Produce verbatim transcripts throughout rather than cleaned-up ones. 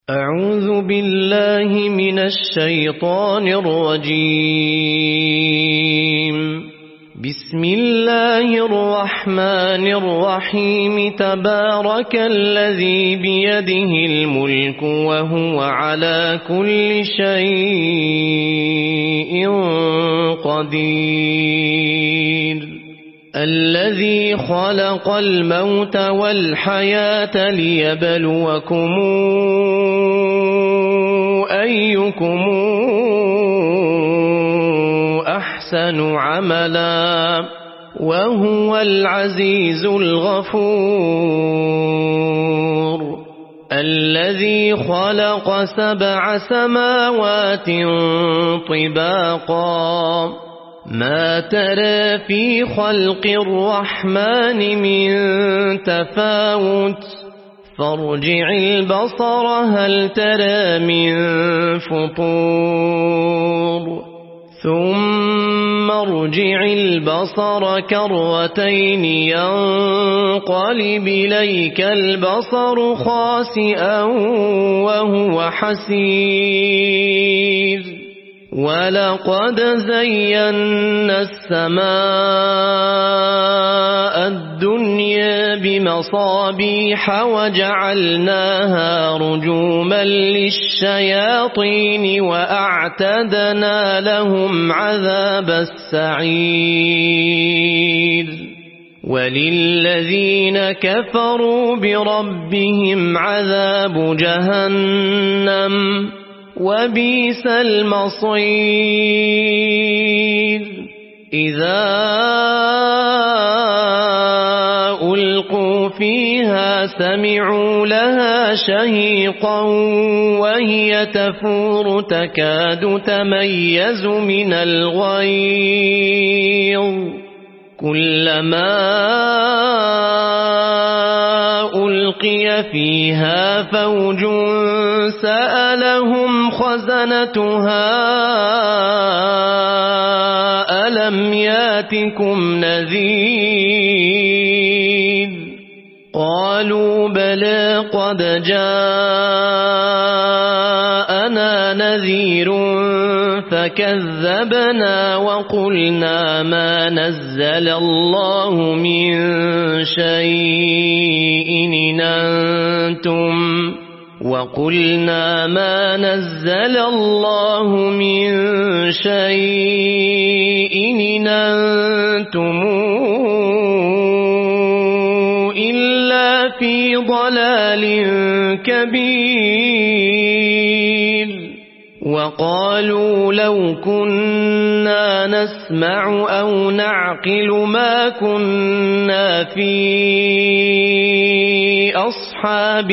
أعوذ بالله من الشيطان الرجيم. بسم الله الرحمن الرحيم. تبارك الذي بيده الملك وهو على كل شيء قدير. الذي خلق الموت والحياة ليبلوكم أيكم أحسن عملا وهو العزيز الغفور. الذي خلق سبع سماوات طباقا ما ترى في خلق الرحمن من تفاوت فارجع البصر هل ترى من فطور ثم ارجع البصر كرتين ينقلب إليك البصر خاسئا وهو حسير. ولقد زينا السماء الدنيا بمصابيح وجعلناها رجوما للشياطين وأعتدنا لهم عذاب السعير. وللذين كفروا بربهم عذاب جهنم وبئس المصير. إذا ألقوا فيها سمعوا لها شهيقا وهي تفور تكاد تميز من الغيظ كلما ألقي فيها فوج سألهم خزنتها ألم ياتكم نذير قالوا بلى قد جاءنا نذير فكذبنا وقلنا ما نزل الله من شيء إن أنتم وقلنا ما نزل الله من شيء إن أنتم إلا في ضلال كبير. وقالوا لو كنا نسمع أو نعقل ما كنا في أصحاب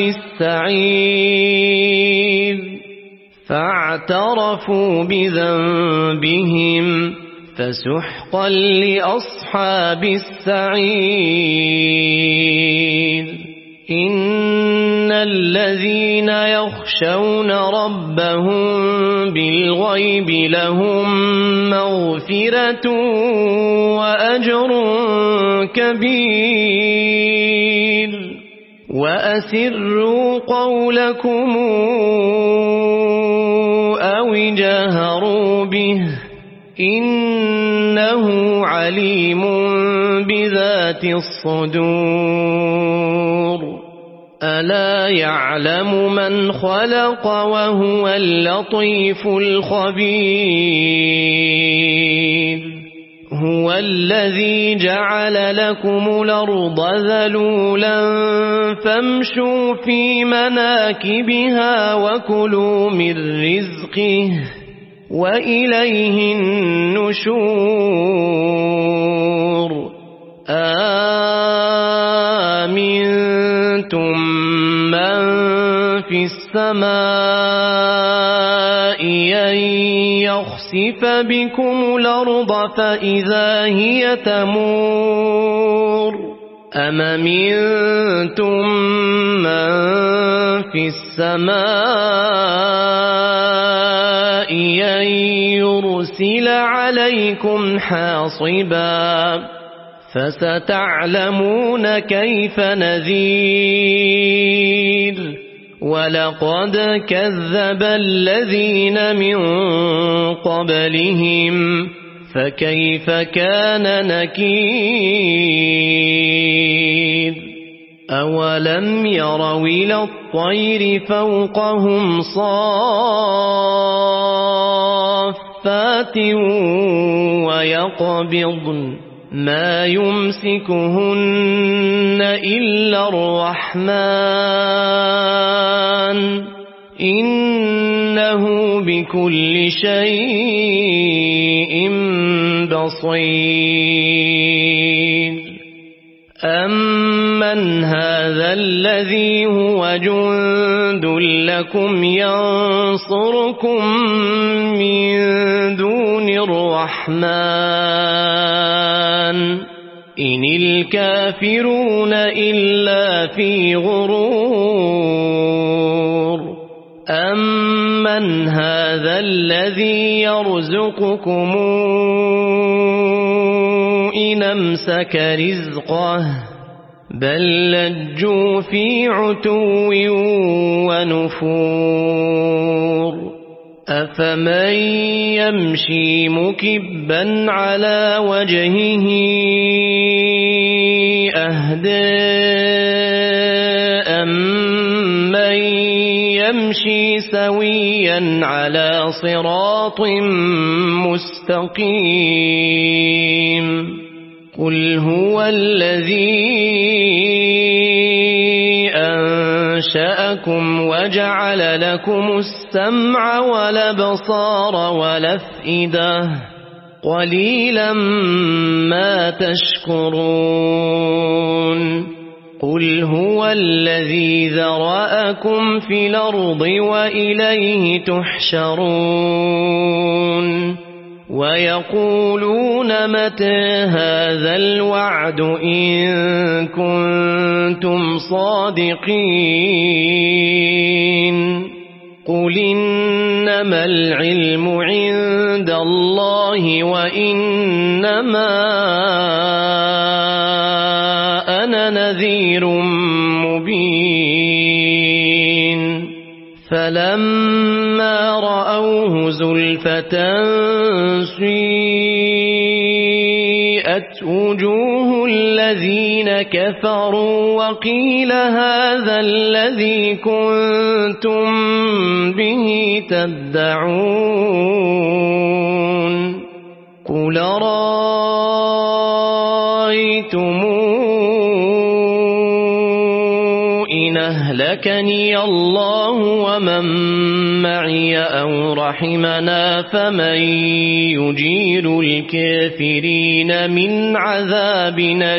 السعير فاعترفوا بذنبهم فسحقا لأصحاب السعير. إن الذين يخشون ربهم بالغيب لهم مغفرة وأجر كبير. وأسروا قولكم أو جاهروا به إنه عليم بذات الصدور. ألا يعلم من خلق وهو اللطيف الخبير. هو الذي جعل لكم الأرض ذلولا فامشوا في مناكبها وكلوا من رزقه وإليه النشور. آمنتم من في السماء أن يخسف بكم الأرض فإذا هي تمور أم أمنتم من في السماء أن يرسل عليكم حاصبا فستعلمون كيف نذير. ولقد كذب الذين من قبلهم فكيف كان نكير أولم يروا إلى الطير فوقهم صافات ويقبضن ما يمسكهن إلا الرحمن إنه بكل شيء بصير أمن هذا الذي هو جند لكم ينصركم من دون الرحمن إن الكافرون إلا في غرور أمن هذا الذي يرزقكم إن أمسك رزقه بل لجوا في عتو ونفور أفمن يمشي مكبا على وجهه أهدى أمن يمشي سويا على صراط مستقيم قل هو الذي أنشأكم وجعل لكم السمع والأبصار والأفئدة قليلا ما تشكرون قل هو الذي ذرأكم في الأرض وإليه تحشرون ويقولون متى هذا الوعد إن كنتم صادقين قل إنما العلم عند الله وإنما أنا نذير مبين فلما رأوه زلفة سيئت وجوه الذين كفروا وقيل هذا الذي كنتم به تدعون قل رأيتم إن أهلكني الله ومن معي أو رحمنا فمن يجير الكافرين من عذاب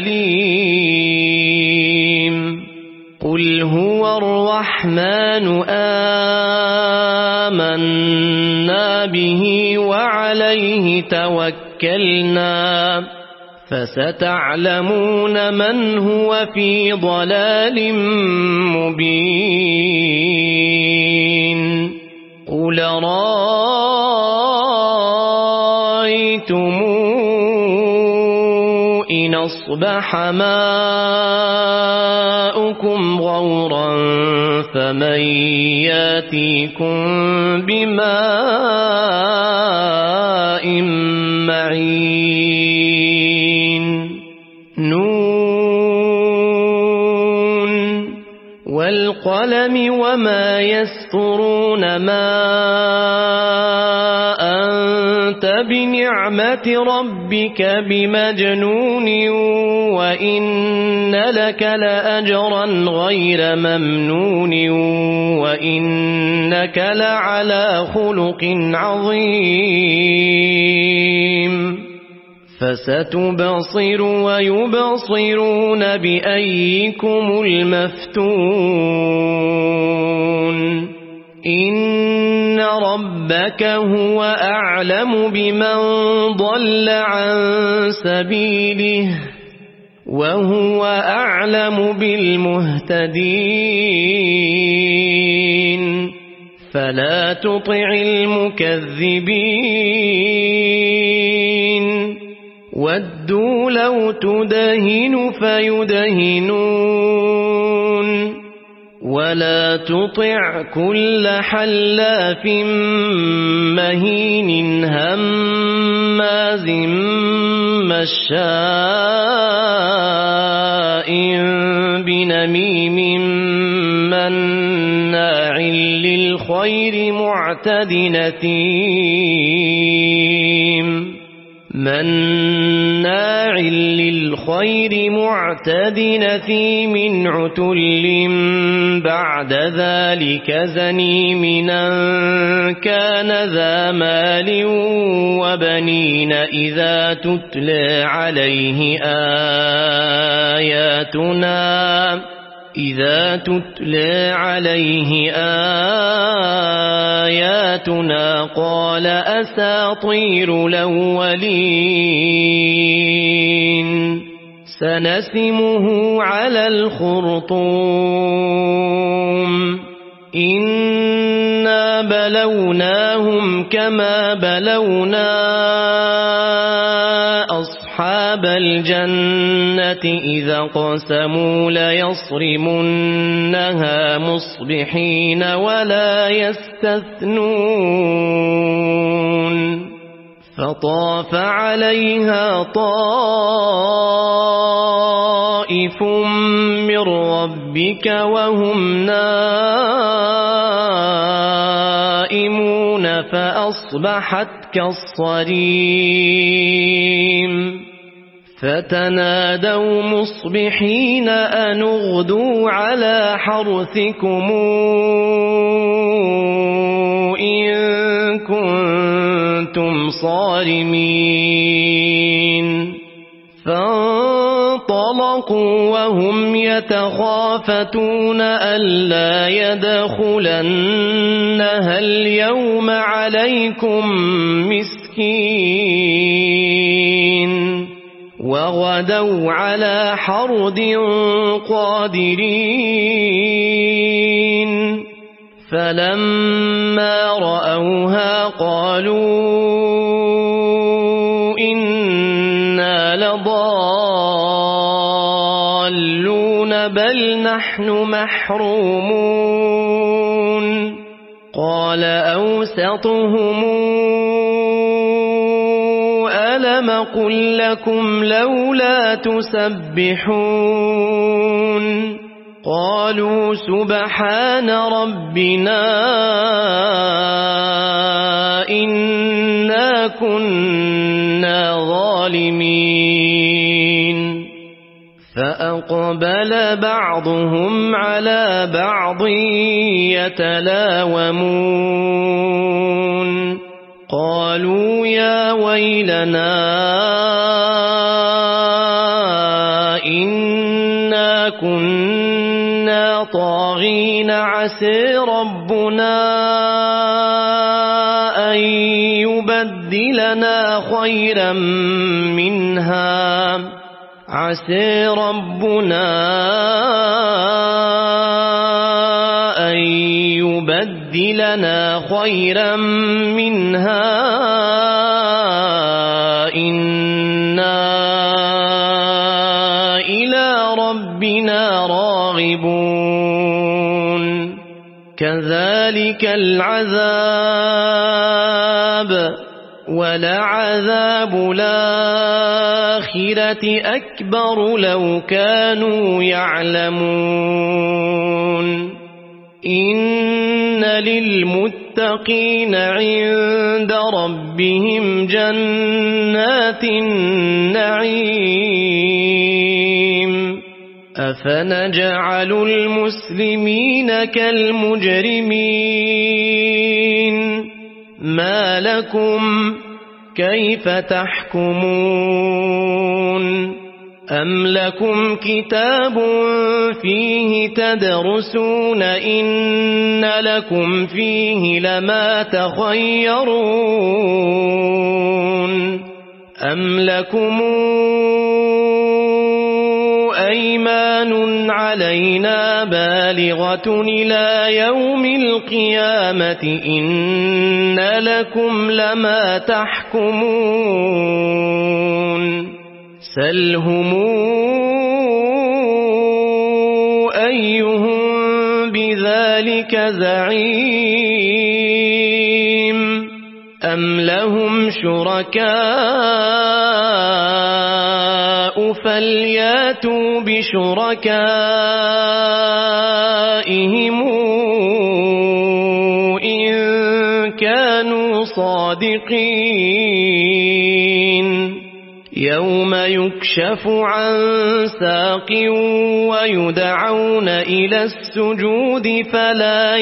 أليم قل هو الرحمن آمنا به وعليه توكلنا فستعلمون من هو في ضلال مبين قل رأيتم إن أصبح ماؤكم غورا فمن ياتيكم بماء معين نون والقلم وما يسطرون ما أنت بنعمة ربك بمجنون وإن لك لأجرا غير ممنون وإنك لعلى خلق عظيم فستبصر ويبصرون بأيكم المفتون إن ربك هو أعلم بمن ضل عن سبيله وهو أعلم بالمهتدين فلا تطع المكذبين ودوا لو تدهن فيدهنون ولا تطع كل حلاف مهين هماز مشاء بنميم مناع للخير معتد نثيم مناع للخير معتد نثيم عتل بعد ذلك زنيم أن كان ذا مال وبنين إذا تتلى عليه آياتنا إذا تتلى عليه آياتنا قال أساطير الأولين سنسمه على الخرطوم إنا بلوناهم كما بلونا أصحاب الجنة إذا قسموا ليصرمنها مصبحين ولا يستثنون فطاف عليها طائف من ربك وهم نائمون فأصبحت كالصريم فتنادوا مصبحين أن اغدوا على حرثكم إن كنتم صارمين فانطلقوا وهم يتخافتون ألا يدخلنها اليوم عليكم مسكين وغدوا على حرد قادرين فلما رأوها قالوا إنا لضالون بل نحن محرومون قال أوسطهم ألم قل لكم لولا تسبحون قالوا سبحان ربنا إنا كنا ظالمين فأقبل بعضهم على بعض يتلاومون قالوا يا ويلنا إنا كنا طاغين عسى ربنا أن يبدلنا خيرا منها عسى ربنا أن يبدلنا خيرا منها إنا إلى ربنا راغبون كذلك العذاب ولعذاب الآخرة أكبر لو كانوا يعلمون إن للمتقين عند ربهم جنات النعيم أفنجعل المسلمين كالمجرمين ما لكم كيف تحكمون أم لكم كتاب فيه تدرسون إن لكم فيه لما تخيرون أم لكم أيمان علينا بالغة إلى يوم القيامة إن لكم لما تحكمون سلهم أيهم ذلك زعيم أم لهم شركاء فلياتوا بشركائهم إن كانوا صادقين يوم يكشف عن ساق ويدعون إلى السجود فلا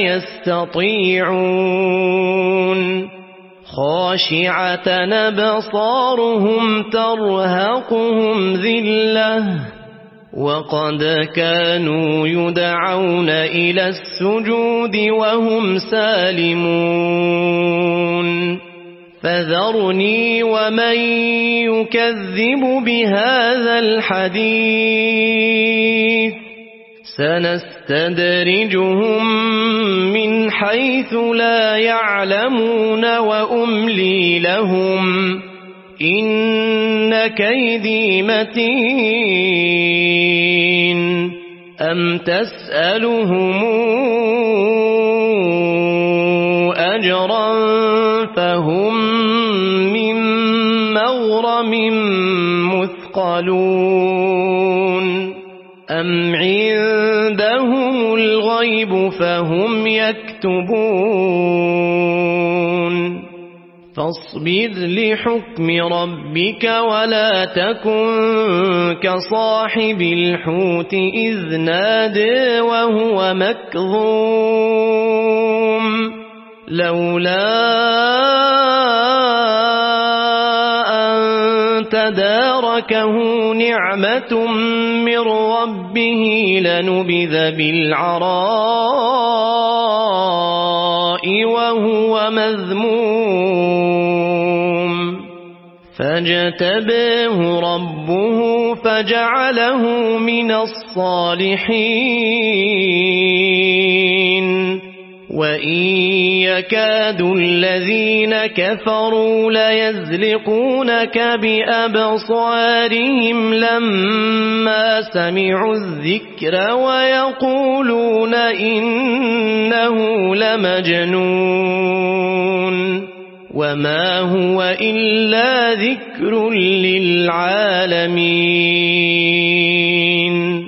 يستطيعون خاشعة أبصارهم ترهقهم ذلة وقد كانوا يدعون إلى السجود وهم سالمون فذرني ومن يكذب بهذا الحديث سنستدرجهم من حيث لا يعلمون وأملي لهم إن كيدي متين أم تسألهم أجرا فهم من مغرم مثقلون أم عندهم الغيب فهم يكتبون فاصبر لحكم ربك ولا تكن كصاحب الحوت إذ نادى وهو مكظوم لولا أن تداركه نعمة من ربه لنبذ بالعراء وهو مذموم فاجتباه ربه فجعله من الصالحين وإن يكاد الذين كفروا ليزلقونك بأبصارهم لما سمعوا الذكر ويقولون إنه لمجنون وما هو إلا ذكر للعالمين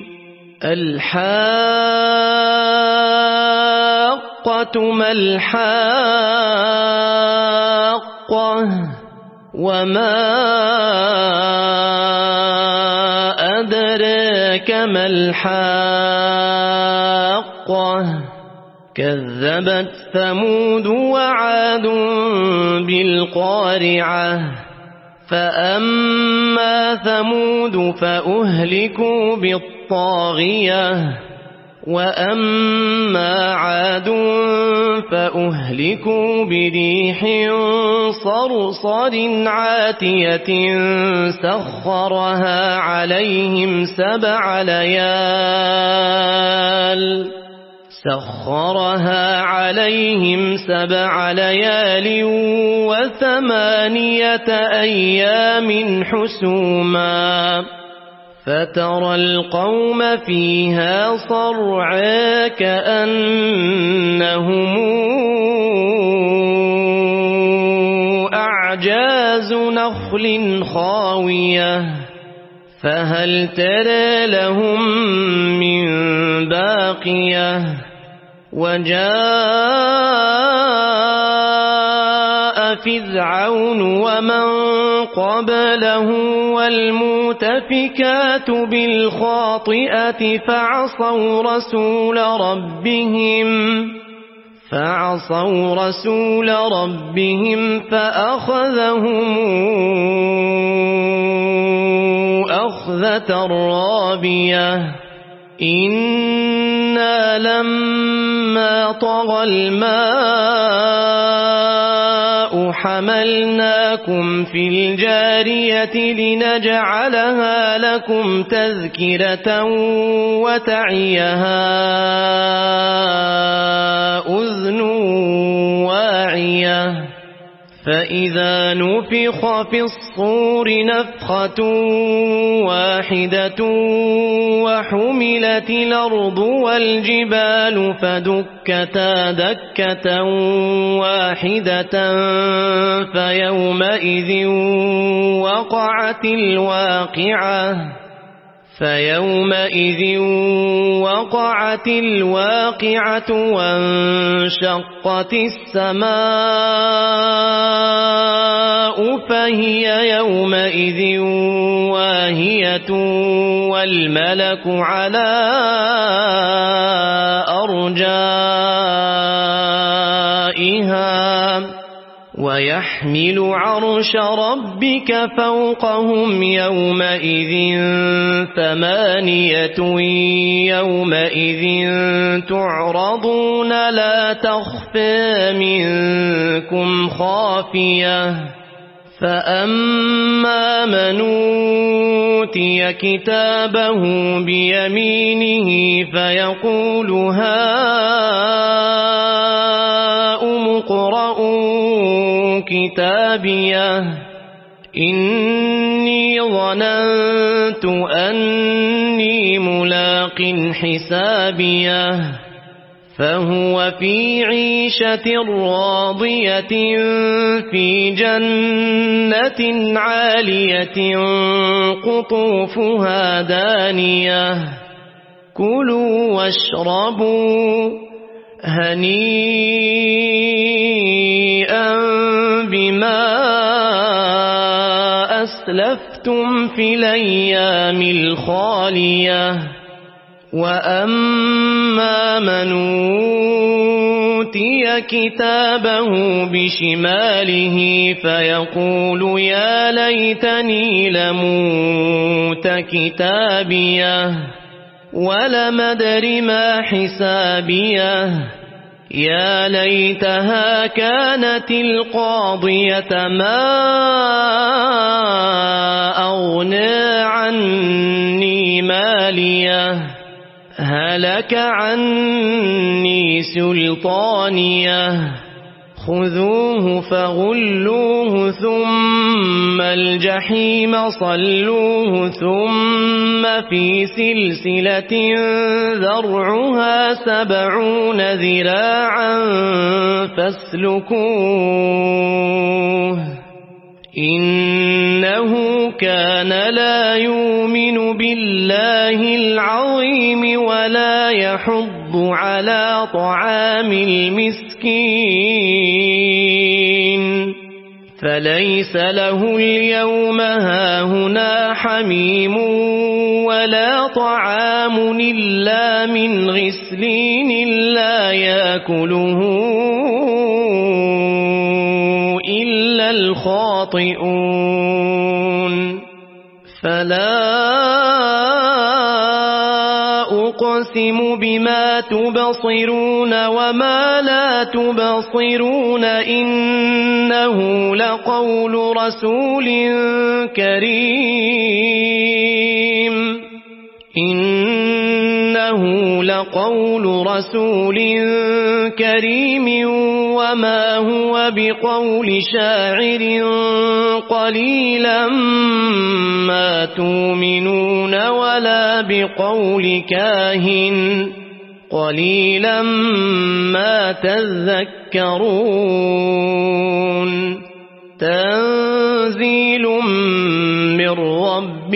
الحاقة ما الحاقة وما أدراك ما الحاقة كذبت ثمود وعاد بالقارعة فأما ثمود فأهلكوا بالطاغية وأما عاد فأهلكوا بريح صرصر عاتية سخرها عليهم سبع ليال سخرها عليهم سبع ليال وثمانية أيام حسوما فترى القوم فيها صرعا كأنهم أعجاز نخل خاوية فهل ترى لهم من باقية وجاء فرعون ومن قبله والمؤتفكات بالخاطئة فعصوا رسول ربهم فعصوا رسول ربهم فأخذهم أخذة رابية إنا لما طغى الماء حملناكم في الجارية لنجعلها لكم تذكرة وتعيها أذن واعية فإذا نفخ في الصور نفخة واحدة وحملت الأرض والجبال فدكتا دكة واحدة فيومئذ وقعت الواقعة فيومئذ وقعت الواقعة وانشقت السماء فهي يومئذ واهية والملك على أرجائها ويحمل عرش ربك فوقهم يومئذ ثمانية يومئذ تعرضون لا تخفى منكم خافية فأما من أوتي كتابه بيمينه فيقول هاؤم اقرءوا كتابيه إني ظننت أني ملاق حسابيه فهو في عيشة راضية في جنة عالية قطوفها دانية كلوا واشربوا هنيئا بما أسلفتم في الأيام الخالية وأما من أوتي كتابه بشماله فيقول يا ليتني لموت كتابيه ولم أدر ما حسابيه يا ليتها كانت القاضية ما أغنى عني ماليه هلك عني سلطانيه خذوه فغلوه ثم الجحيم صلوه ثم في سلسلة ذرعها سبعون ذراعا فاسلكوه إنه كان لا يؤمن بالله العظيم ولا يحض على طعام المسكين فليس له اليوم هاهنا حميم ولا طعام إلا من غسلين لا يأكله إلا الخاطئون فلا أقسم بما تبصرون وما لا تبصرون إنه لقول رسول كريم إنه لقول رسول كريم وما هو بقول شاعر قليلا ما تؤمنون ولا بقول كاهن قليلا ما تذكرون تنزيل من رب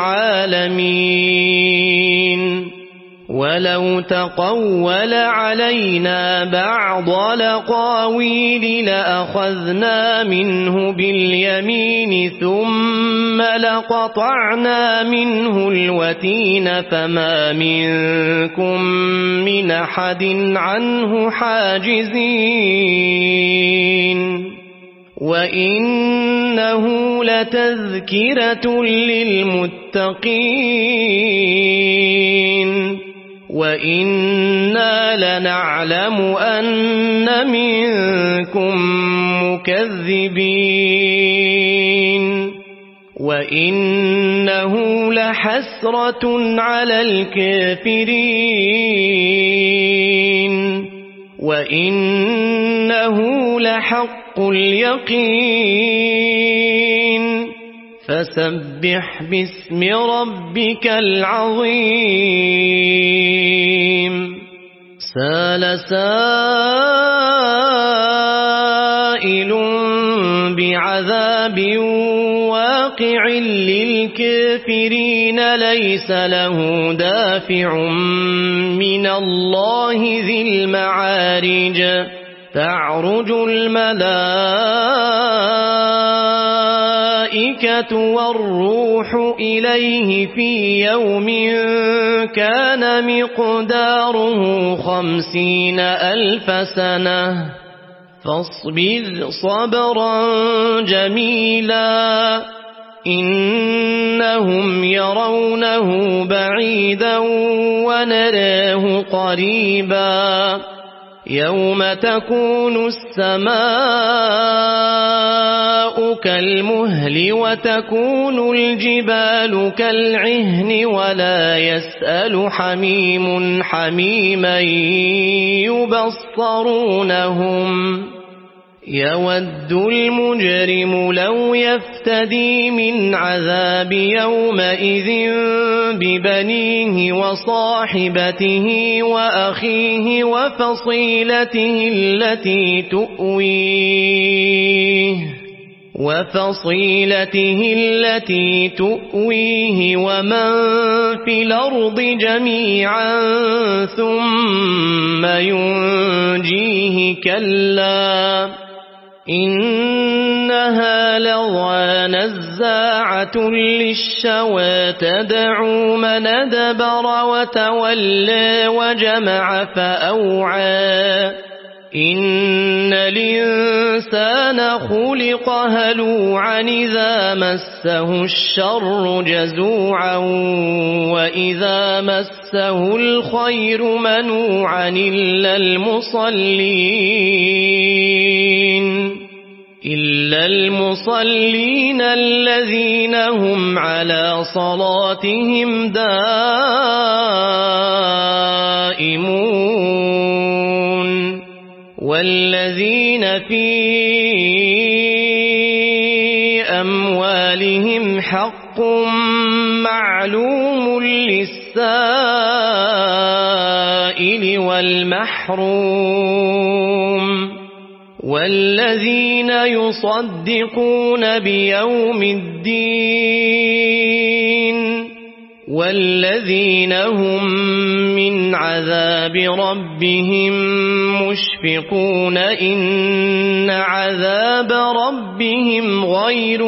العالمين ولو تقول علينا بعض الأقاويل لأخذنا منه باليمين ثم لقطعنا منه الوتين فما منكم من أحد عنه حاجزين وإنه لتذكرة للمتقين وإنا لنعلم أن منكم مكذبين وإنه لحسرة على الكافرين وإنه لحق حق اليقين فسبح باسم ربك العظيم سال سائل بعذاب واقع للكافرين ليس له دافع من الله ذي المعارج تعرج الملائكة والروح إليه في يوم كان مقداره خمسين ألف سنة فاصبر صبرا جميلا إنهم يرونه بعيدا ونراه قريبا يوم تكون السماء كالمهل وتكون الجبال كالعهن ولا يسأل حميم حميما يبصرونهم يود المجرم لو يفتدي من عذاب يومئذ ببنيه وصاحبته وأخيه وفصيلته التي تؤويه وفصيلته التي تؤويه ومن في الأرض جميعا ثم ينجيه كلا إنها لظى نزاعة للشوى تدعو من أدبر وتولى وجمع فأوعى إن الإنسان خلق هلوعا إذا مسه الشر جزوعا وإذا مسه الخير منوعا إلا المصلين إلا المصلين الذين هم على صلاتهم دائمون والذين في أموالهم حق معلوم للسائل والمحروم والذين يصدقون بيوم الدين والذين هم من عذاب ربهم مشفقون إن عذاب ربهم غير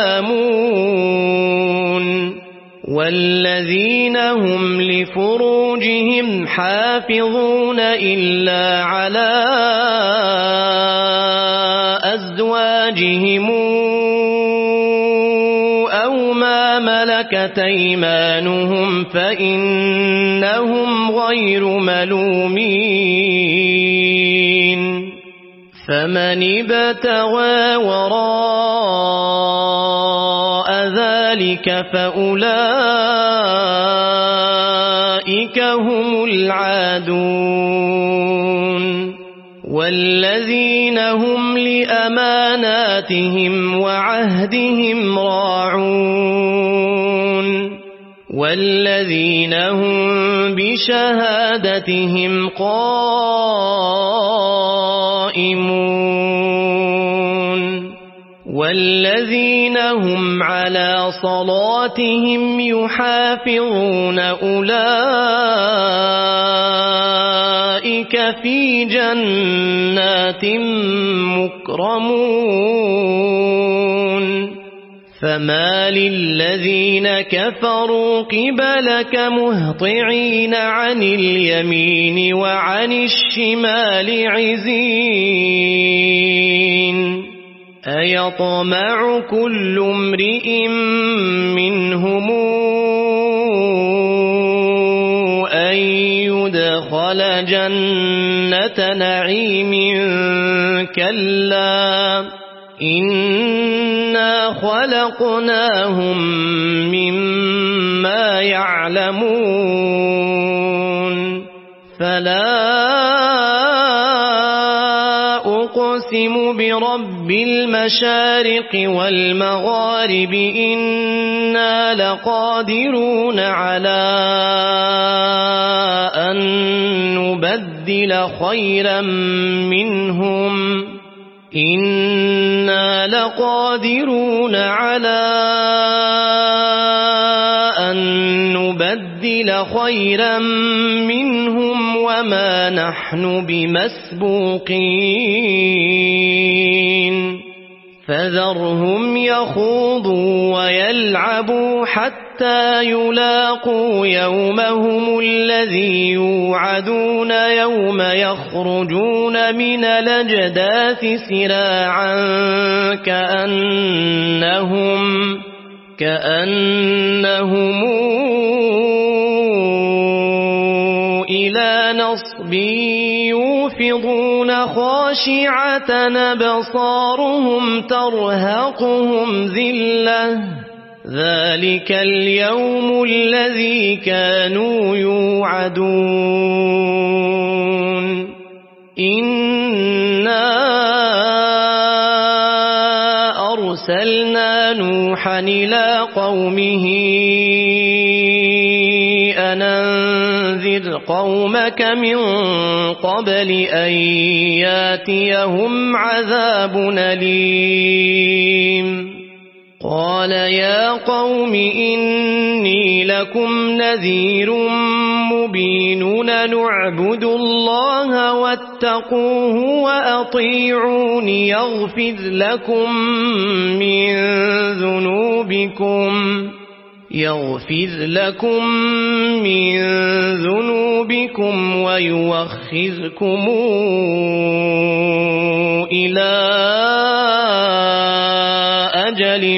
مامون والذين هم لفروجهم حافظون إلا على أزواجهم أو ما ملكت أيمانهم فإنهم غير ملومين فمن ابتغى وراء ذلك فأولئك هم العادون والذين هم لأماناتهم وعهدهم راعون والذين هم بشهادتهم قائمون والذين هم على صلاتهم يحافظون أولئك في جنات مكرمون فما للذين كفروا قبلك مهطعين عن اليمين وعن الشمال عزين أيطمع كل امرئ منهم أن يدخل جنة نعيم كلا إنا خلقناهم مما يعلمون فلا أقسم برب المشارق والمغارب إنا لقادرون على أن نبدل خيرا منهم إنا لقادرون على أن نبدل خيرا منهم وما نحن بمسبوقين فذرهم يخوضوا ويلعبوا حتى يلاقوا يومهم الذي يوعدون يوم يخرجون من الأجداث سراعا كأنهم كأنهم إلى نصب يوفضون خاشعة أبصارهم ترهقهم ذلة ذلك اليوم الذي كانوا يوعدون إنا أرسلنا نوحا إلى قومه أن أنذر قومك من قبل أن ياتيهم عذاب أليم قال يا قوم إني لكم نذير مبين نعبدوا الله واتقوه وأطيعون يغفر لكم من ذنوبكم يغفر لكم من ذنوبكم ويوخذكم إلى أجل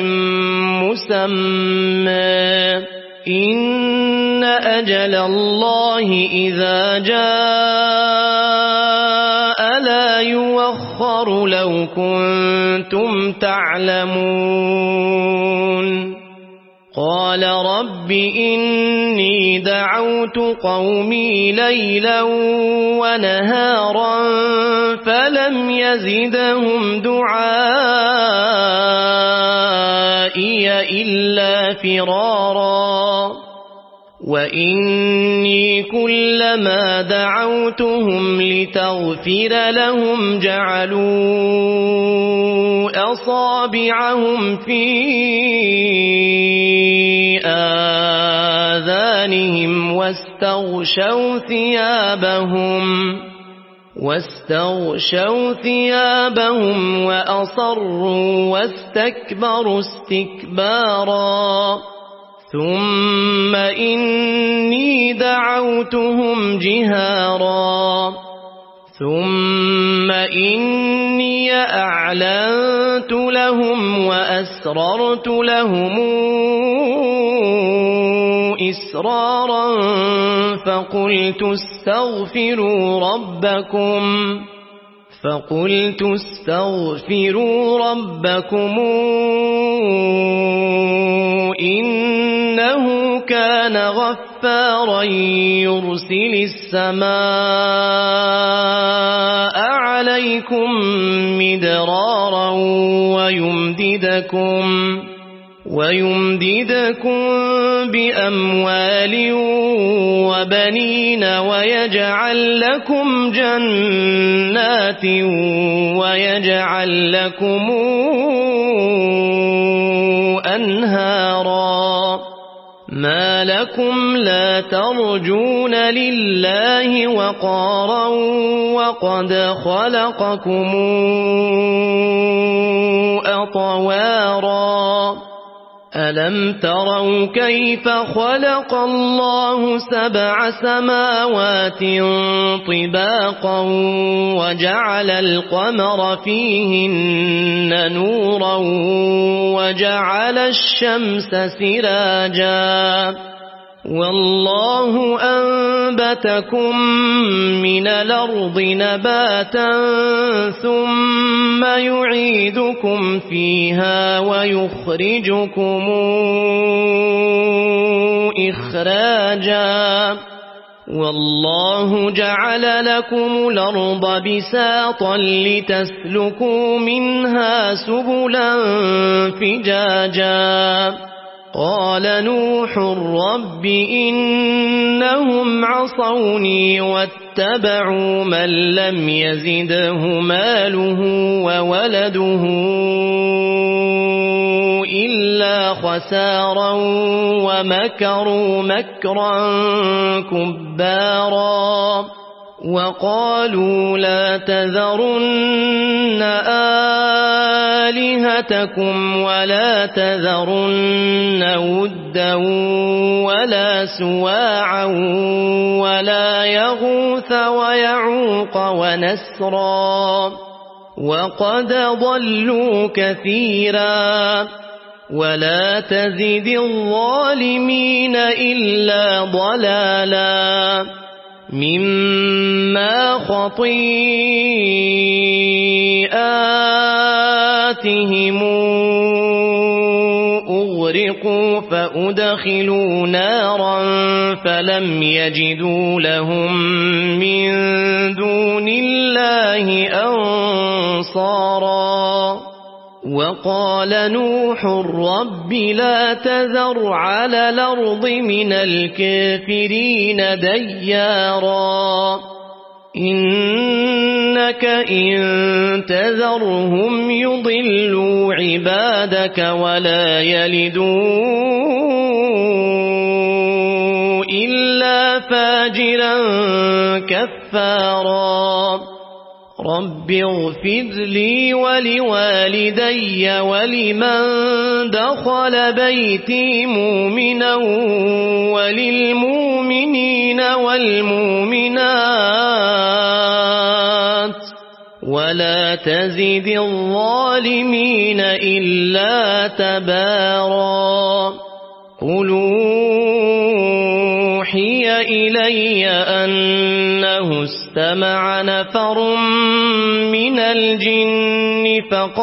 مسمى إن أجل الله إذا جاء لا يوخر لو كنتم تعلمون قال رب إني دعوت قومي ليلا ونهارا فلم يزدهم دعائي إلا فرارا وإني كلما دعوتهم لتغفر لهم جعلوا أصابعهم في آذانهم واستغشوا ثيابهم واستغشوا ثيابهم وأصروا واستكبروا استكبارا ثم إني دعوتهم جهارا ثم إني أعلنت لهم وأسررت لهم إسرارا فقلت استغفروا ربكم فقلت استغفروا ربكم إنه كان غفارا يرسل السماء عليكم مدرارا ويمددكم ويمددكم بأموال وبنين ويجعل لكم جنات ويجعل لكم أنهارا ما لكم لا ترجون لله وقارا وقد خلقكم أطوارا ألم تروا كيف خلق الله سبع سماوات طباقا وجعل القمر فيهن نورا وجعل الشمس سراجا والله أنبتكم من الأرض نباتا ثم يعيدكم فيها ويخرجكم إخراجا والله جعل لكم الأرض بساطا لتسلكوا منها سبلا فجاجا قال نوح رب إنهم عصوني واتبعوا من لم يزده ماله وولده إلا خسارا ومكروا مكرا كبارا وقالوا لا تذرن آلهتكم ولا تذرن ودا ولا سواعا ولا يغوث ويعوق ونسرا وقد ضلوا كثيرا ولا تزد الظالمين إلا ضلالا مما خطيئاتهم أغرقوا فأدخلوا نارا فلم يجدوا لهم من دون الله أنصارا وقال نوح رب لا تذر على الأرض من الكافرين ديارا إنك إن تذرهم يضلوا عبادك ولا يلدوا إلا فاجرا كفارا رب اغفر لي ولوالدي ولمن دخل بيتي مؤمنا وللمؤمنين والمؤمنات ولا تزد الظالمين إلا تبارا قل أوحي إلي أنه استمع نفر من الجن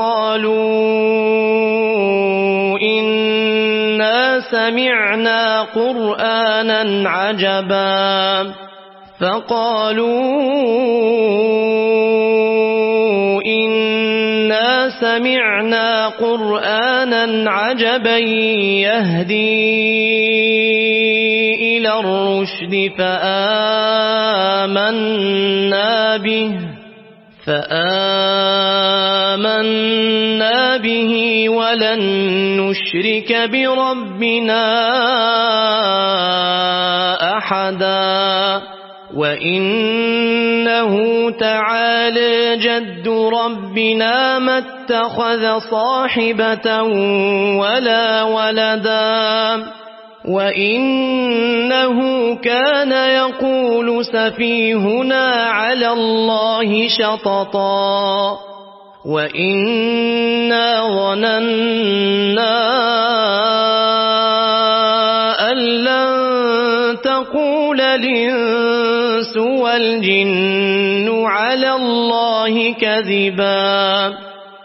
فقالوا إنا سمعنا قرآنا عجبا فقالوا إنا سمعنا قرآنا عجبا يهدي إلى الرشد فآمنا به فآمنا به ولن نشرك بربنا أحدا وإنه تعالى جد ربنا ما اتخذ صاحبة ولا ولدا وإنه كان يقول سفيهنا على الله شططا وإنا ظننا أن لن تقول الإنس والجن على الله كذبا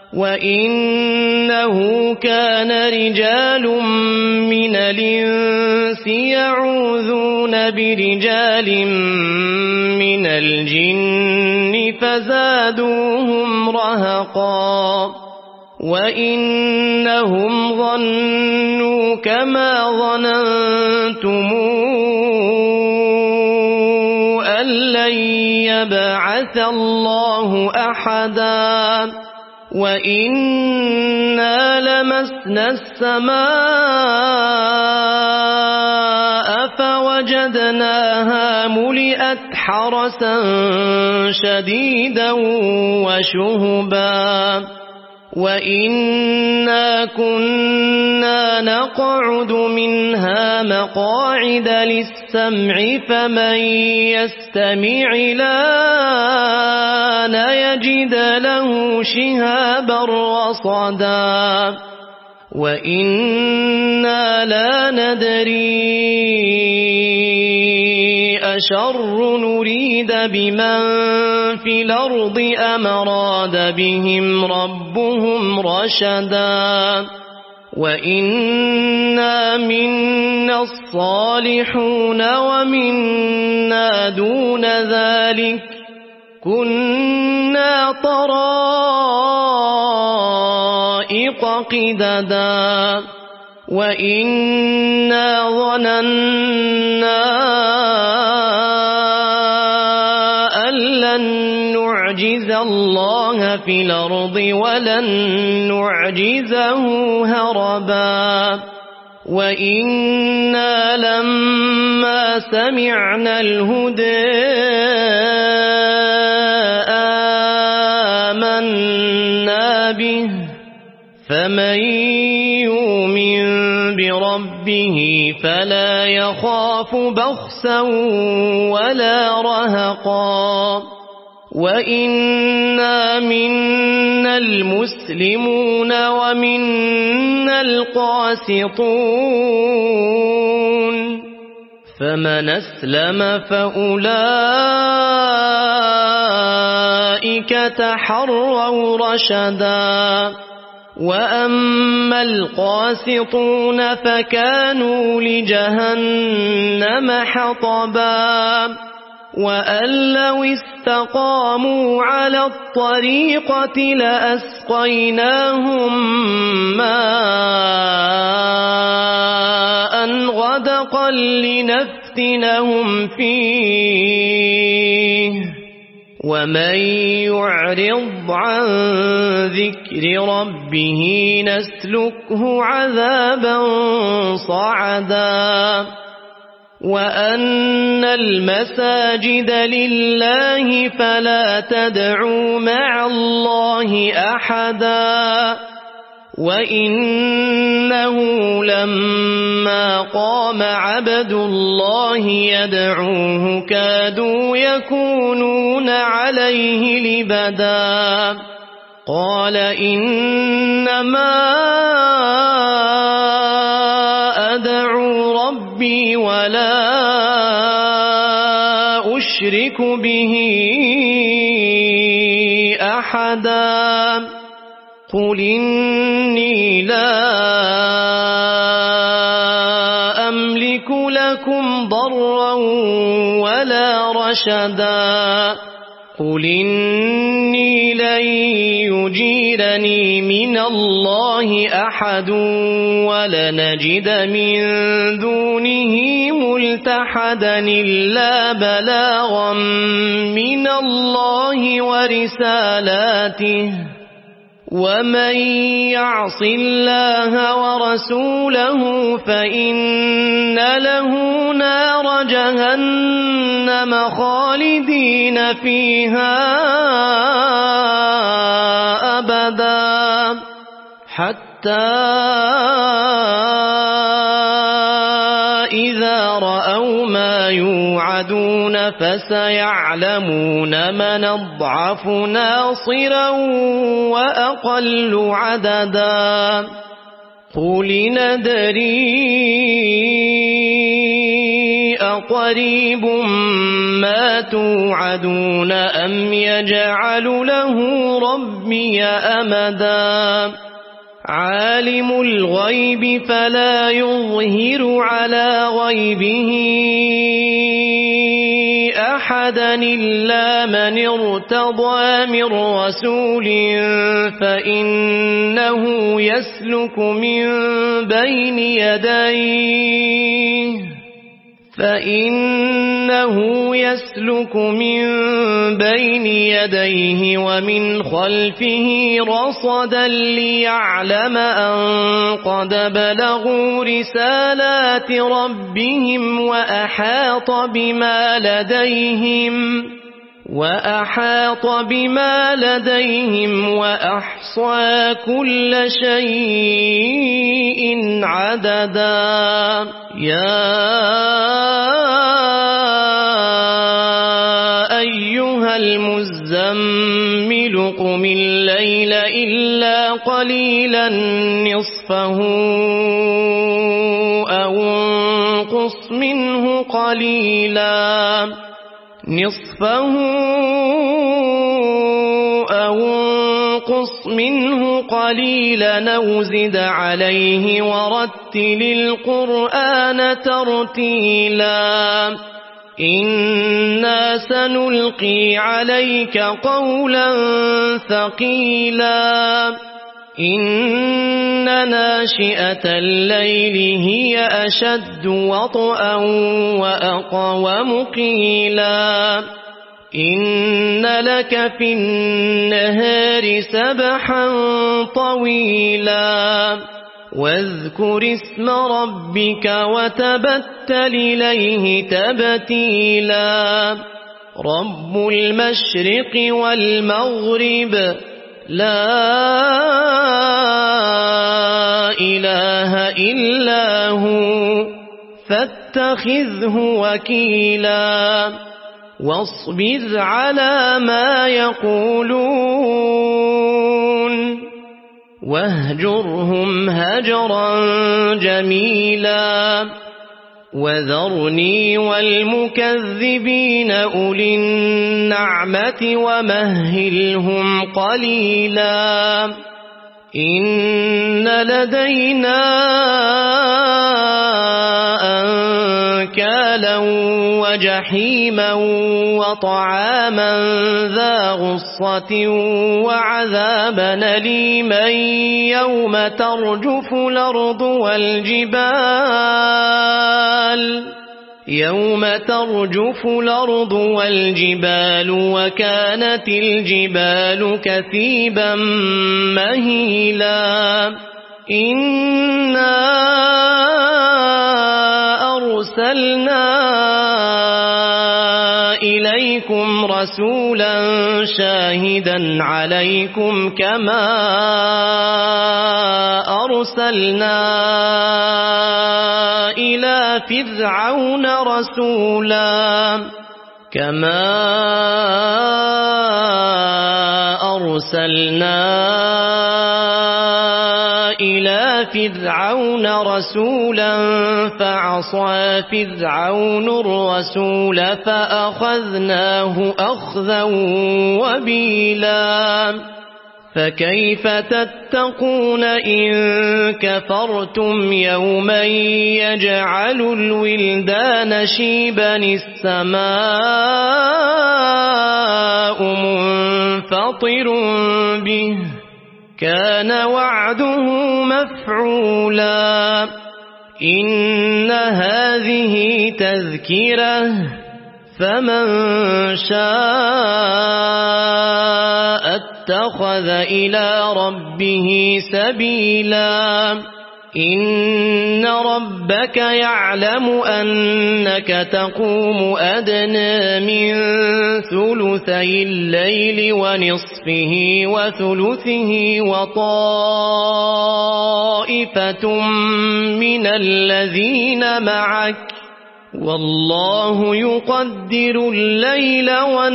وإنه كان رجال من الإنس يعوذون برجال من الجن فزادوهم رهقا وإنهم ظنوا كما ظننتم أن لن يبعث الله أحدا وإنا لمسنا السماء فوجدناها ملئت حرسا شديدا وشهبا وإنا كنا نقعد منها مقاعد للسمع فمن يستمع الآن يجد له شهابا رصدا وإنا لا ندري أشر نريد بمن في الأرض أم أراد بهم ربهم رشدا وإنا منا الصالحون ومنا دون ذلك كنا طرائق قددا وإنا ظننا أن لن نعجز الله في الأرض ولن نعجزه هربا وإنا لما سمعنا الهدى آمنا به فمن يؤمن بربه فلا يخاف بخسا ولا رهقا وإنا منا المسلمون ومنا القاسطون فمن أسلم فأولئك تحروا رشدا وأما القاسطون فكانوا لجهنم حطبا وأن لو استقاموا على الطريقة لأسقيناهم ماء غدقا لنفتنهم فيه ومن يعرض عن ذكر ربه نسلكه عذابا صعدا وأن المساجد لله فلا تدعوا مع الله أحدا وإنه لما قام عبد الله يدعوه كادوا يكونون عليه لبدا قال إنما أدعو ربي ولا أشرك به أحدا قل إني لا أملك لكم ضرا ولا رشدا قل إني لن يجيرني من الله أحد ولنجد من دونه ملتحدا إلا بلاغا من الله ورسالاته ومن يعص الله ورسوله فإن له نار جهنم خالدين فيها أبدا حتى إذا رأوا ما يوعدون فسيعلمون من أضعف ناصرا وأقل عددا قل ندري أقريب ما توعدون أم يجعل له ربي أمدا عالم الغيب فلا يظهر على غيبه أحدا إلا من ارتضى من رسول فإنه يسلك من بين يديه فإنه يسلك من بين يديه ومن خلفه رصدا ليعلم أن قد بلغوا رسالات ربهم وأحاط بما لديهم وأحاط بما لديهم وأحصى كل شيء عددا يا أيها المزمل قم الليل إلا قليلا نصفه أو انقص منه قليلا نصفه أو فانقص منه قليلا أو زد عليه ورتل القرآن ترتيلا إنا سنلقي عليك قولا ثقيلا إن ناشئة الليل هي أشد وطئا وأقوم قيلا إن لك في النهار سبحا طويلا واذكر اسم ربك وتبتل إليه تبتيلا رب المشرق والمغرب لا إله إلا هو فاتخذه وكيلا واصبر على ما يقولون واهجرهم هجرا جميلا وذرني والمكذبين أولي النعمة ومهلهم قليلا إن لدينا أنكالا وجحيما وطعاما ذا غصة وعذابا أليما يوم ترجف الأرض والجبال يوم ترجف الأرض والجبال وكانت الجبال كثيبا مهيلا إنا أرسلنا إليكم رسولا شاهدا عليكم كما أرسلنا إلى فرعون رسولا كما أرسلنا إلى فرعون رسولا فعصى فرعون الرسول فأخذناه أخذا وبيلا فكيف تتقون إن كفرتم يوما يجعل الولدان شيبا السماء منفطر به كان وعده مفعولا إن هذه تذكرة فمن شاء اتخذ إلى ربه سبيلا إن ربك يعلم أنك تقوم أدنى من ثلثي الليل ونصفه وثلثه وطائفة من الذين معك والله يقدر الليل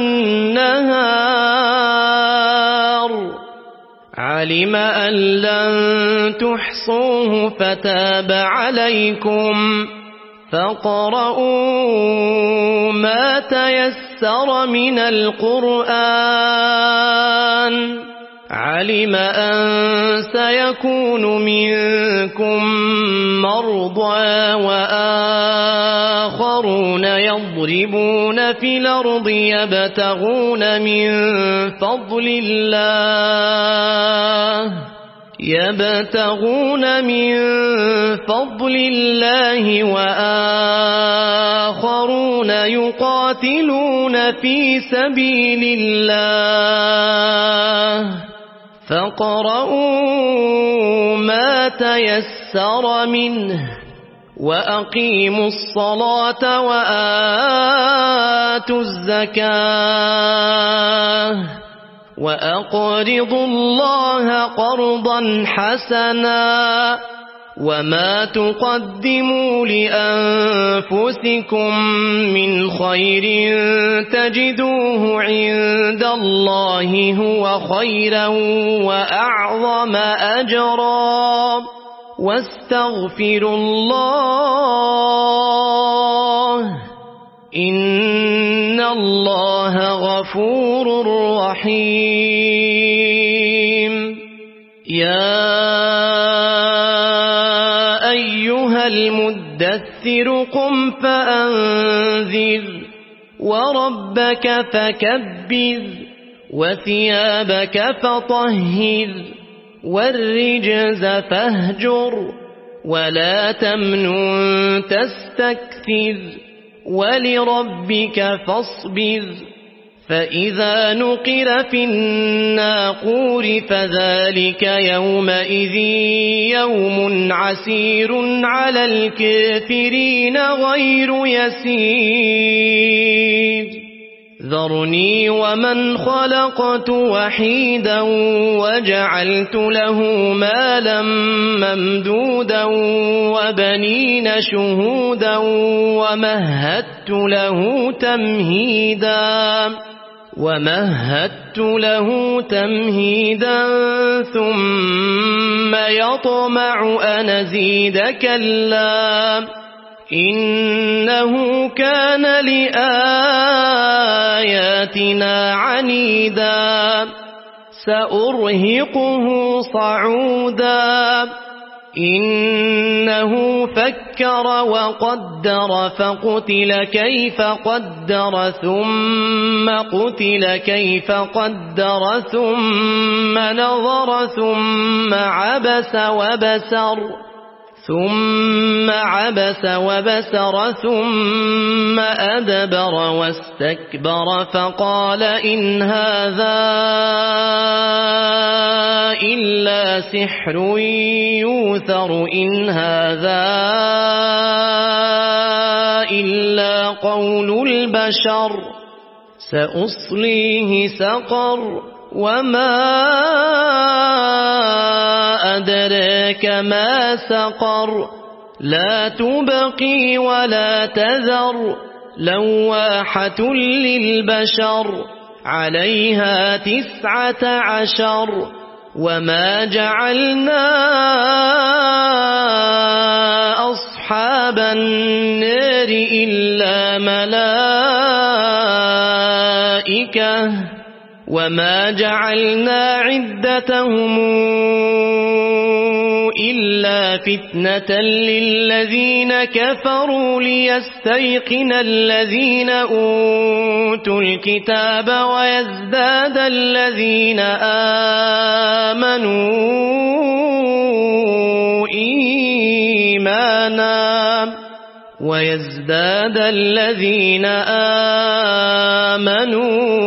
والنهار علم أن لن تحصوه فتاب عليكم فاقرؤوا ما تيسر من القرآن علم أن سيكون منكم مرضى وآخرون يضربون في الأرض يبتغون من فضل الله يبتغون من فضل الله وآخرون يقاتلون في سبيل الله فاقرؤوا ما تيسر منه وأقيموا الصلاة وآتوا الزكاة وأقرضوا الله قرضا حسنا وما تقدموا لأنفسكم من خير تجدوه عند الله هو خيرا وأعظم أجرا واستغفروا الله إن الله غفور رحيم يا أيها المدثر قم فأنذر وربك فكبر وثيابك فطهر والرجز فاهجر ولا تمنن تستكثر ولربك فاصبر فإذا نقر في الناقور فذلك يومئذ يوم عسير على الكافرين غير يسير ذرني ومن خلقت وحيدا وجعلت له مالا ممدودا وبنين شهودا ومهدت له تمهيدا ومهدت له تمهيدا ثم يطمع أن أزيد كلا إنه كان لآياتنا عنيدا سأرهقه صعودا إنه فكر وقدر فقتل كيف قدر ثم قتل كيف قدر ثم نظر ثم عبس وبسر ثم عبس وبسر ثم أدبر واستكبر فقال إن هذا إلا سحر يوثر إن هذا إلا قول البشر سأصليه سقر وما أدراك ما سقر لا تبقي ولا تذر لواحة للبشر عليها تسعة عشر وما جعلنا أصحاب النار إلا ملائكة وما جعلنا عدتهم إلا فتنة للذين كفروا ليستيقن الذين أوتوا الكتاب ويزداد الذين آمنوا إيمانا ويزداد الذين آمنوا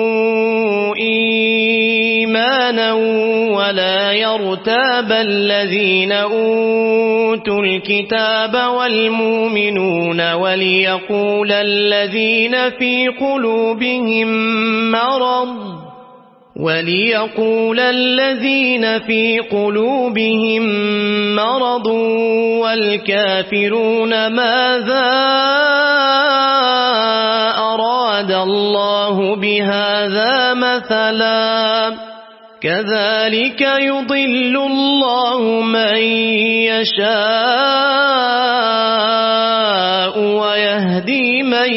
إيمانا ولا يرتاب الذين أوتوا الكتاب والمؤمنون وليقول الذين في قلوبهم مرض وليقول الذين في قلوبهم مرض والكافرون ماذا أراد الله بهذا مثلا كذلك يضل الله من يشاء ويهدي من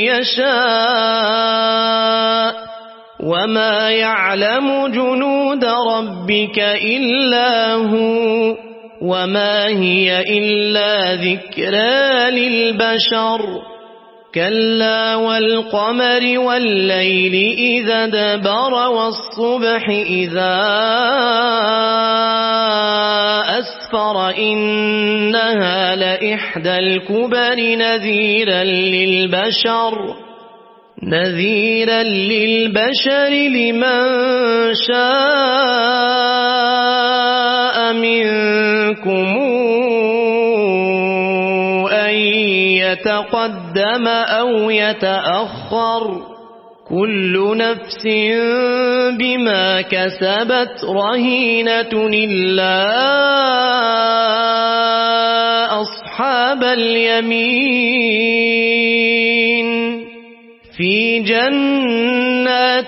يشاء وما يعلم جنود ربك إلا هو وما هي إلا ذكرى للبشر كلا والقمر والليل إذا ادبر والصبح إذا أسفر إنها لإحدى الكبر نذيرا للبشر نذيرا للبشر لمن شاء منكم أن يتقدم أو يتأخر كل نفس بما كسبت رهينة إلا أصحاب اليمين في جنات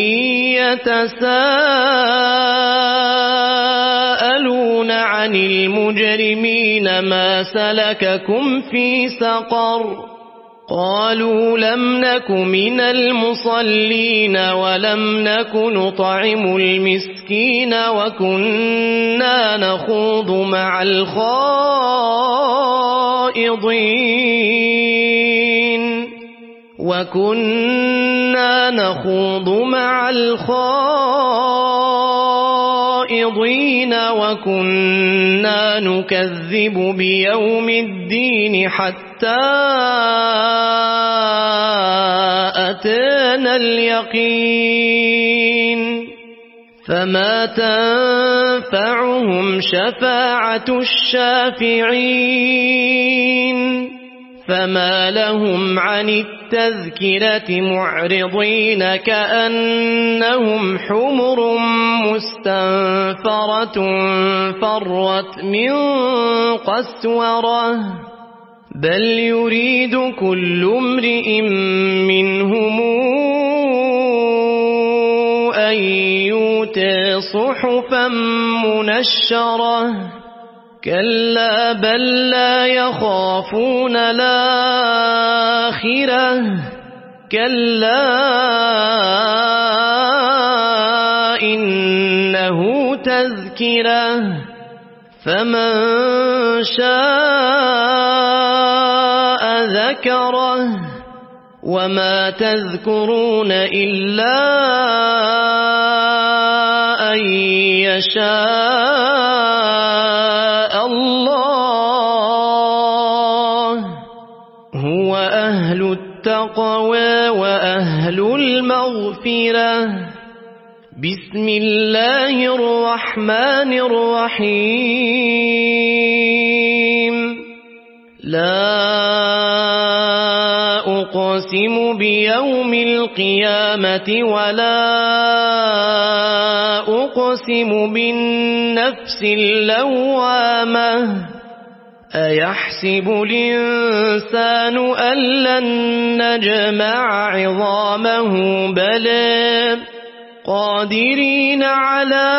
يتساءلون عن المجرمين ما سلككم في سقر قالوا لم نك من المصلين ولم نك نطعم المسكين وكنا نخوض مع الخائضين وكنا نخوض مع الخائضين وكنا نكذب بيوم الدين حتى أتانا اليقين فما تنفعهم شفاعة الشافعين فما لهم عن التذكرة معرضين كأنهم حمر مستنفرة فرت من قسورة بل يريد كل امرئ منهم أن يؤتى صحفا منشرة كلا بل لا يخافون الآخرة كلا إنه تذكرة فمن شاء ذكره وما تذكرون إلا أن يشاء الله هو أهل التقوى وأهل المغفرة بسم الله الرحمن الرحيم لا أقسم بيوم القيامة ولا أقسم بالنفس اللوامة أيحسب الإنسان أن لن نجمع عظامه بلى قادرين على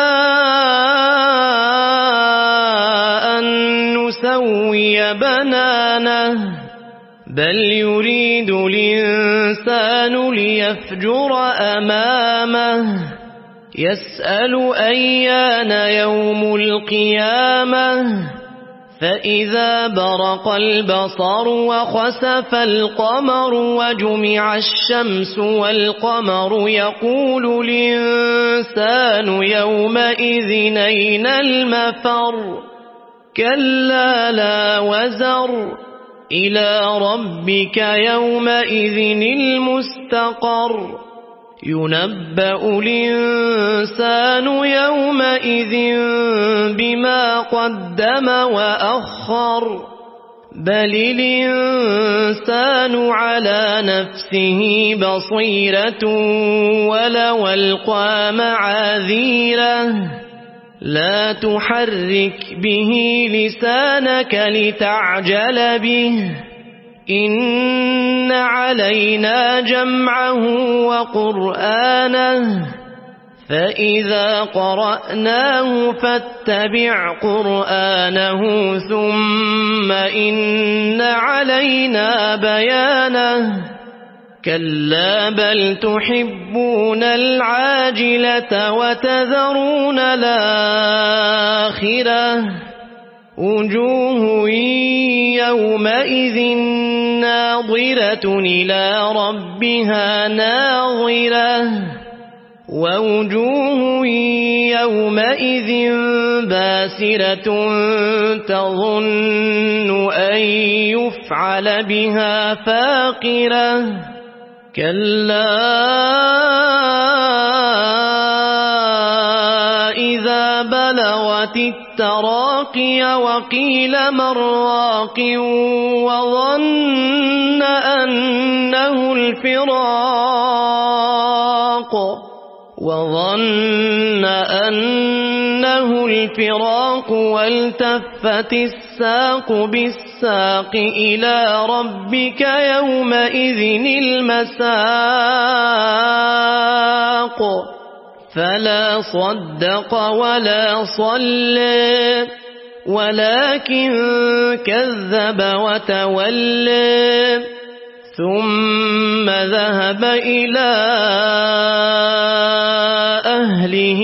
أن نسوي بنانه بل يريد الإنسان ليفجر أمامه يسأل أيان يوم القيامة فإذا برق البصر وخسف القمر وجمع الشمس والقمر يقول الإنسان يومئذ أين المفر كلا لا وزر إلى ربك يومئذ المستقر ينبأ الإنسان يومئذ بما قدم وأخر بل الإنسان على نفسه بصيرة ولو ألقى معاذيره لا تحرك به لسانك لتعجل به إن علينا جمعه وقرآنه فإذا قرأناه فاتبع قرآنه ثم إن علينا بيانه كلا بل تحبون العاجلة وتذرون الآخرة وجوه يومئذ ناظرة إلى ربها ناظرة ووجوه يومئذ باسرة تظن أن يفعل بها فاقرة كلا إذا بلغت التراقي وقيل من راق وظن أنه الفراق وظن أنه الفراق والتفت الساق بالساق إلى ربك يومئذ المساق فلا صدق ولا صلى ولكن كذب وتولى ثم ذهب إلى أهله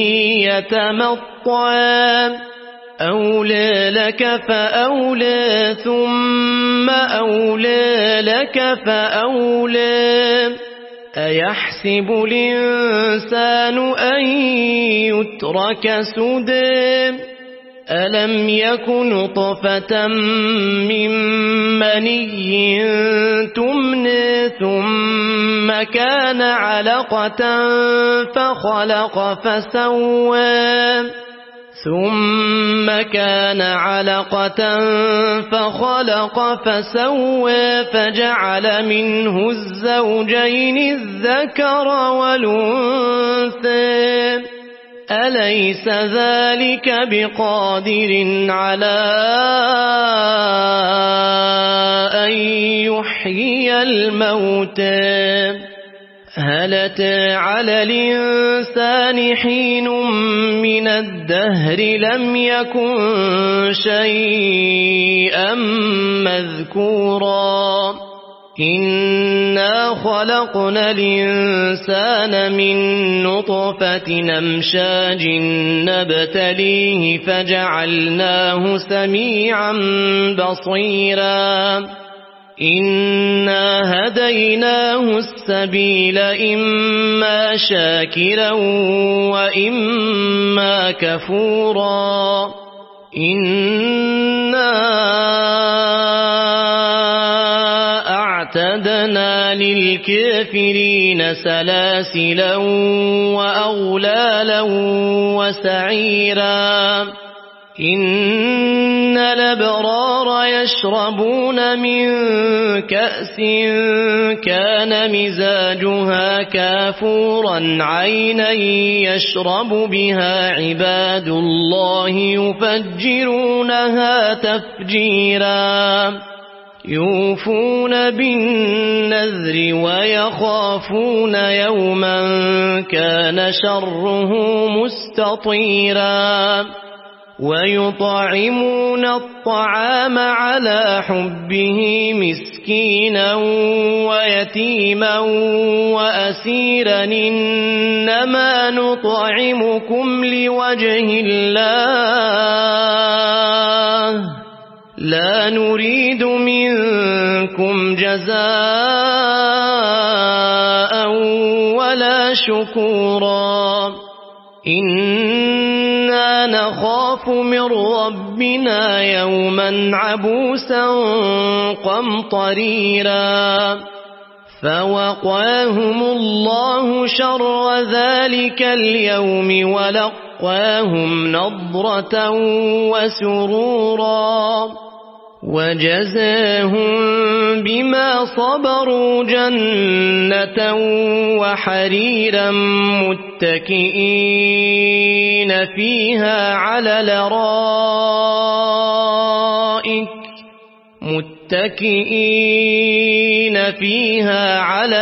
يتمطى أولى لك فأولى ثم أولى لك فأولى أيحسب الإنسان أن يترك سدى ألم يكن نطفة من مني تمنى ثم كان علقة فخلق فسوى ثم كان علقة فخلق فسوى فجعل منه الزوجين الذكر والأنثى أليس ذلك بقادر على أن يحيي الموتى هل أتى على الإنسان حين من الدهر لم يكن شيئا مذكورا إنا خلقنا الإنسان من نطفة أمشاج نبتليه فجعلناه سميعا بصيرا إنا هديناه السبيل إما شاكرا وإما كفورا إنا أعتدنا للكافرين سلاسلا وأغلالا وسعيرا إن الأبرار يشربون من كأس كان مزاجها كافورا عينا يشرب بها عباد الله يفجرونها تفجيرا يوفون بالنذر ويخافون يوما كان شره مستطيرا ويطعمون الطعام على حبه مسكينا ويتيما وأسيرا إنما نطعمكم لوجه الله لا نريد منكم جزاء ولا شكورا إنا نخاف من ربنا يوما عبوسا قمطريرا فوقاهم الله شر ذلك اليوم ولقاهم نضرة وسرورا وجزاهم بما صبروا جنة وحريرا متكئين فيها على الأرائك متكئين فيها على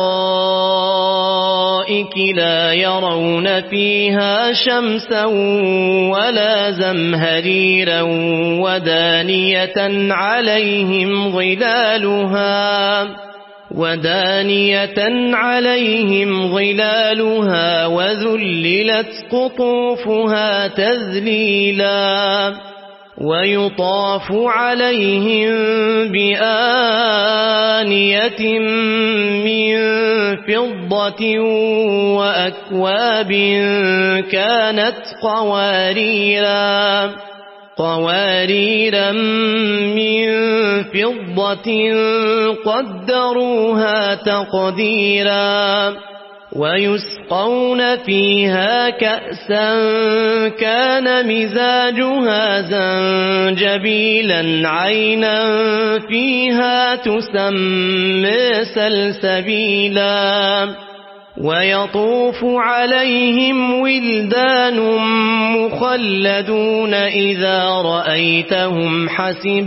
الأرائك لا يرون فيها شمسا ولا زمهريرا ودانية عليهم ظلالها ودانية عليهم ظلالها وذللت قطوفها تذليلا ويطاف عليهم بآنية من فضة وأكواب كانت قواريرا قواريرا من فضة قدروها تقديرا ويسقون فيها كأسا كان مزاجها زنجبيلا عينا فيها تسمى سلسبيلا ويطوف عليهم ولدان مخلدون إذا رأيتهم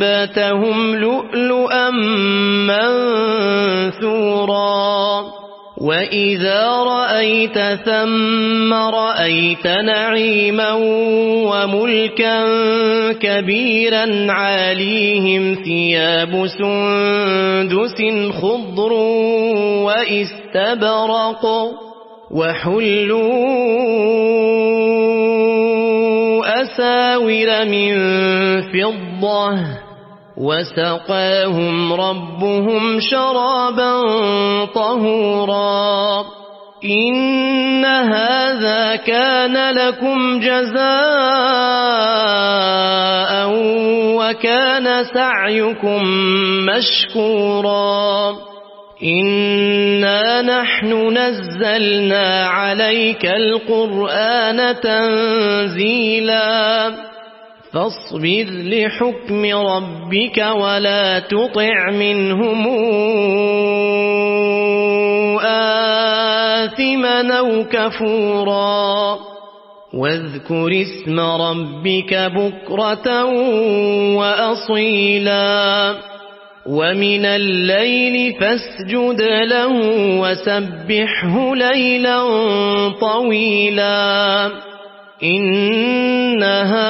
حسبتهم لؤلؤا منثورا وإذا رأيت ثم رأيت نعيما وملكا كبيرا عاليهم ثياب سندس خضر وإستبرق وحلوا أساور من فضة وسقاهم ربهم شرابا طهورا إن هذا كان لكم جزاء وكان سعيكم مشكورا إنا نحن نزلنا عليك القرآن تنزيلا فاصبر لحكم ربك ولا تطع منهم آثما أو كفورا واذكر اسم ربك بكرة وأصيلا ومن الليل فاسجد له وسبحه ليلا طويلا إن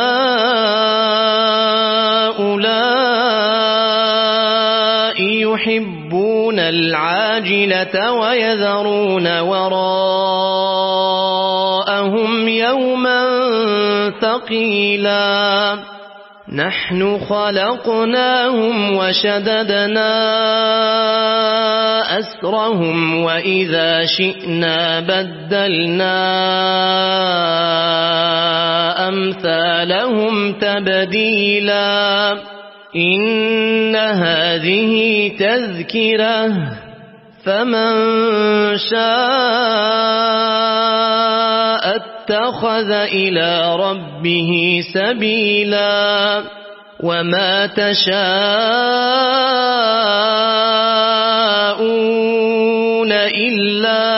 هؤلاء يحبون العاجلة ويذرون وراءهم يوما ثقيلا نحن خلقناهم وشددنا أسرهم وإذا شئنا بدلنا أمثالهم تبديلا إن هذه تذكرة فمن شاء اتخذ إلى ربه سبيلا وما تشاءون إلا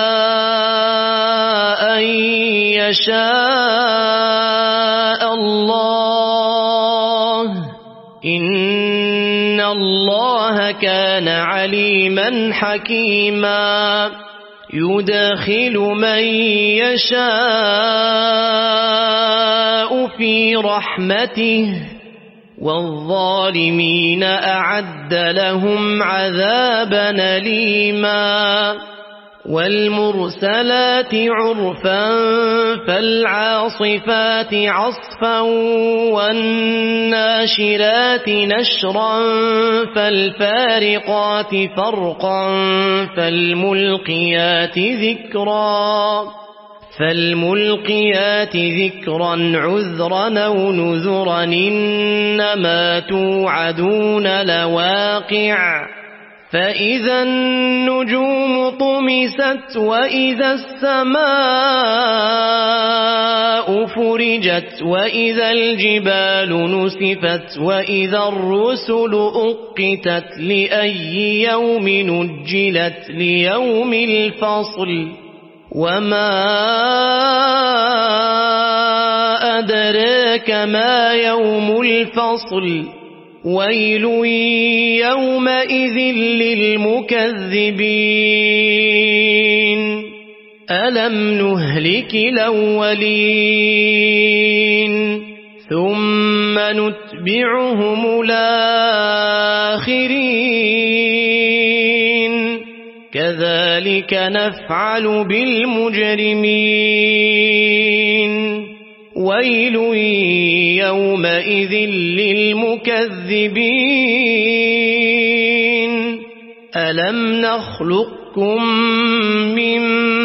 أن يشاء الله إن الله كان عليما حكيما يدخل من يشاء في رحمته والظالمين أعد لهم عذابا أليما والمرسلات عرفا فالعاصفات عصفا والناشرات نشرا فالفارقات فرقا فالملقيات ذكرا فالملقيات ذكرا عذرا أو نذرا إنما توعدون لواقع فإذا النجوم طمست وإذا السماء فرجت وإذا الجبال نسفت وإذا الرسل أقتت لأي يوم نجلت ليوم الفصل وما أدراك ما يوم الفصل ويل يومئذ للمكذبين ألم نهلك الأولين ثم نتبعهم الآخرين كذلك نفعل بالمجرمين ويل يومئذ للمكذبين ألم نخلقكم من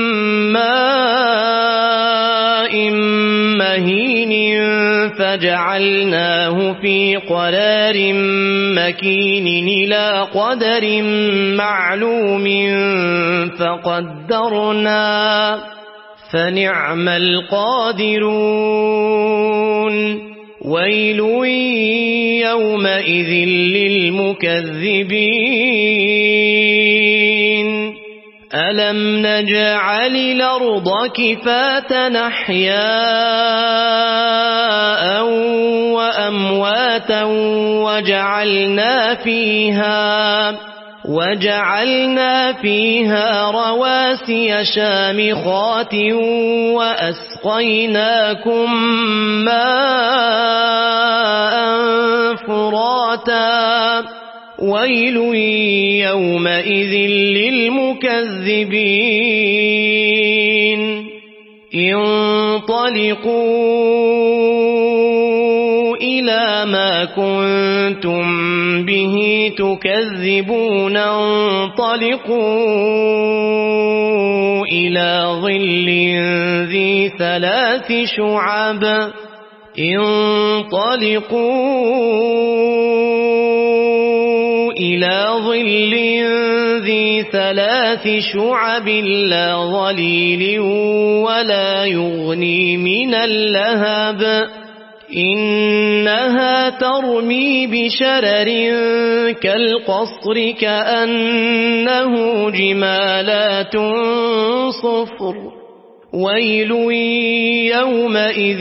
ماء مهين فجعلناه في قرار مكين إلى قدر معلوم فقدرنا فنعم القادرون ويل يومئذ للمكذبين ألم نجعل الأرض كفاة أحياء وأمواتا وجعلنا فيها وجعلنا فيها رواسي شامخات وأسقيناكم ماء فراتا ويل يومئذ للمكذبين انطلقوا إلى ما كنتم به تكذبون انطلقوا إلى ظل ذي ثلاث شعب انطلقوا إلى ظل ذي ثلاث شعب لا ظليل ولا يغني من اللهب إنها ترمي بشرر كالقصر كأنه جمالات صفر ويل يومئذ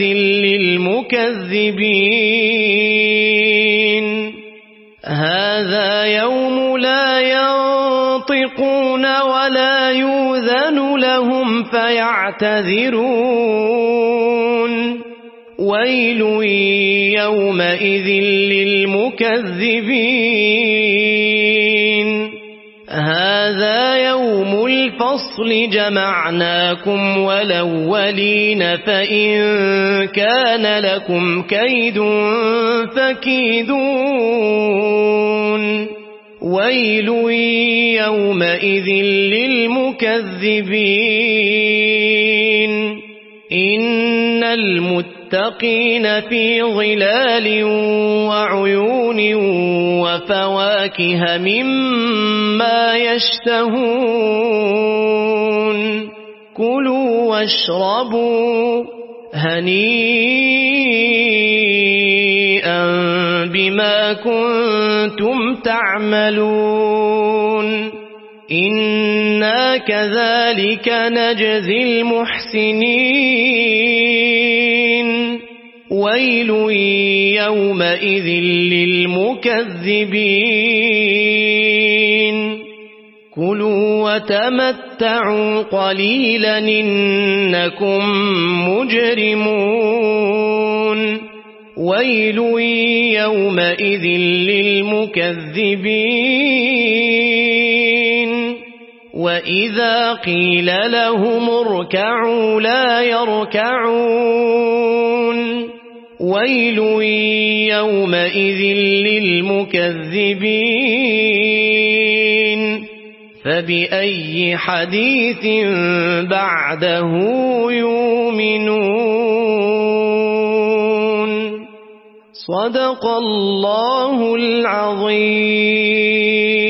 للمكذبين هذا يوم لا ينطقون ولا يؤذن لهم فيعتذرون ويل يومئذ للمكذبين هذا يوم الفصل جمعناكم والأولين فإن كان لكم كيد فكيدون ويل يومئذ للمكذبين إن المتقين في ظلال وعيون وفواكه مما يشتهون كلوا واشربوا هنيئا بما كنتم تعملون إنا كذلك نجزي المحسنين ويل يومئذ للمكذبين كلوا وتمتعوا قليلا إنكم مجرمون ويل يومئذ للمكذبين وإذا قيل لهم اركعوا لا يركعون ويل يومئذ للمكذبين فبأي حديث بعده يؤمنون صدق الله العظيم.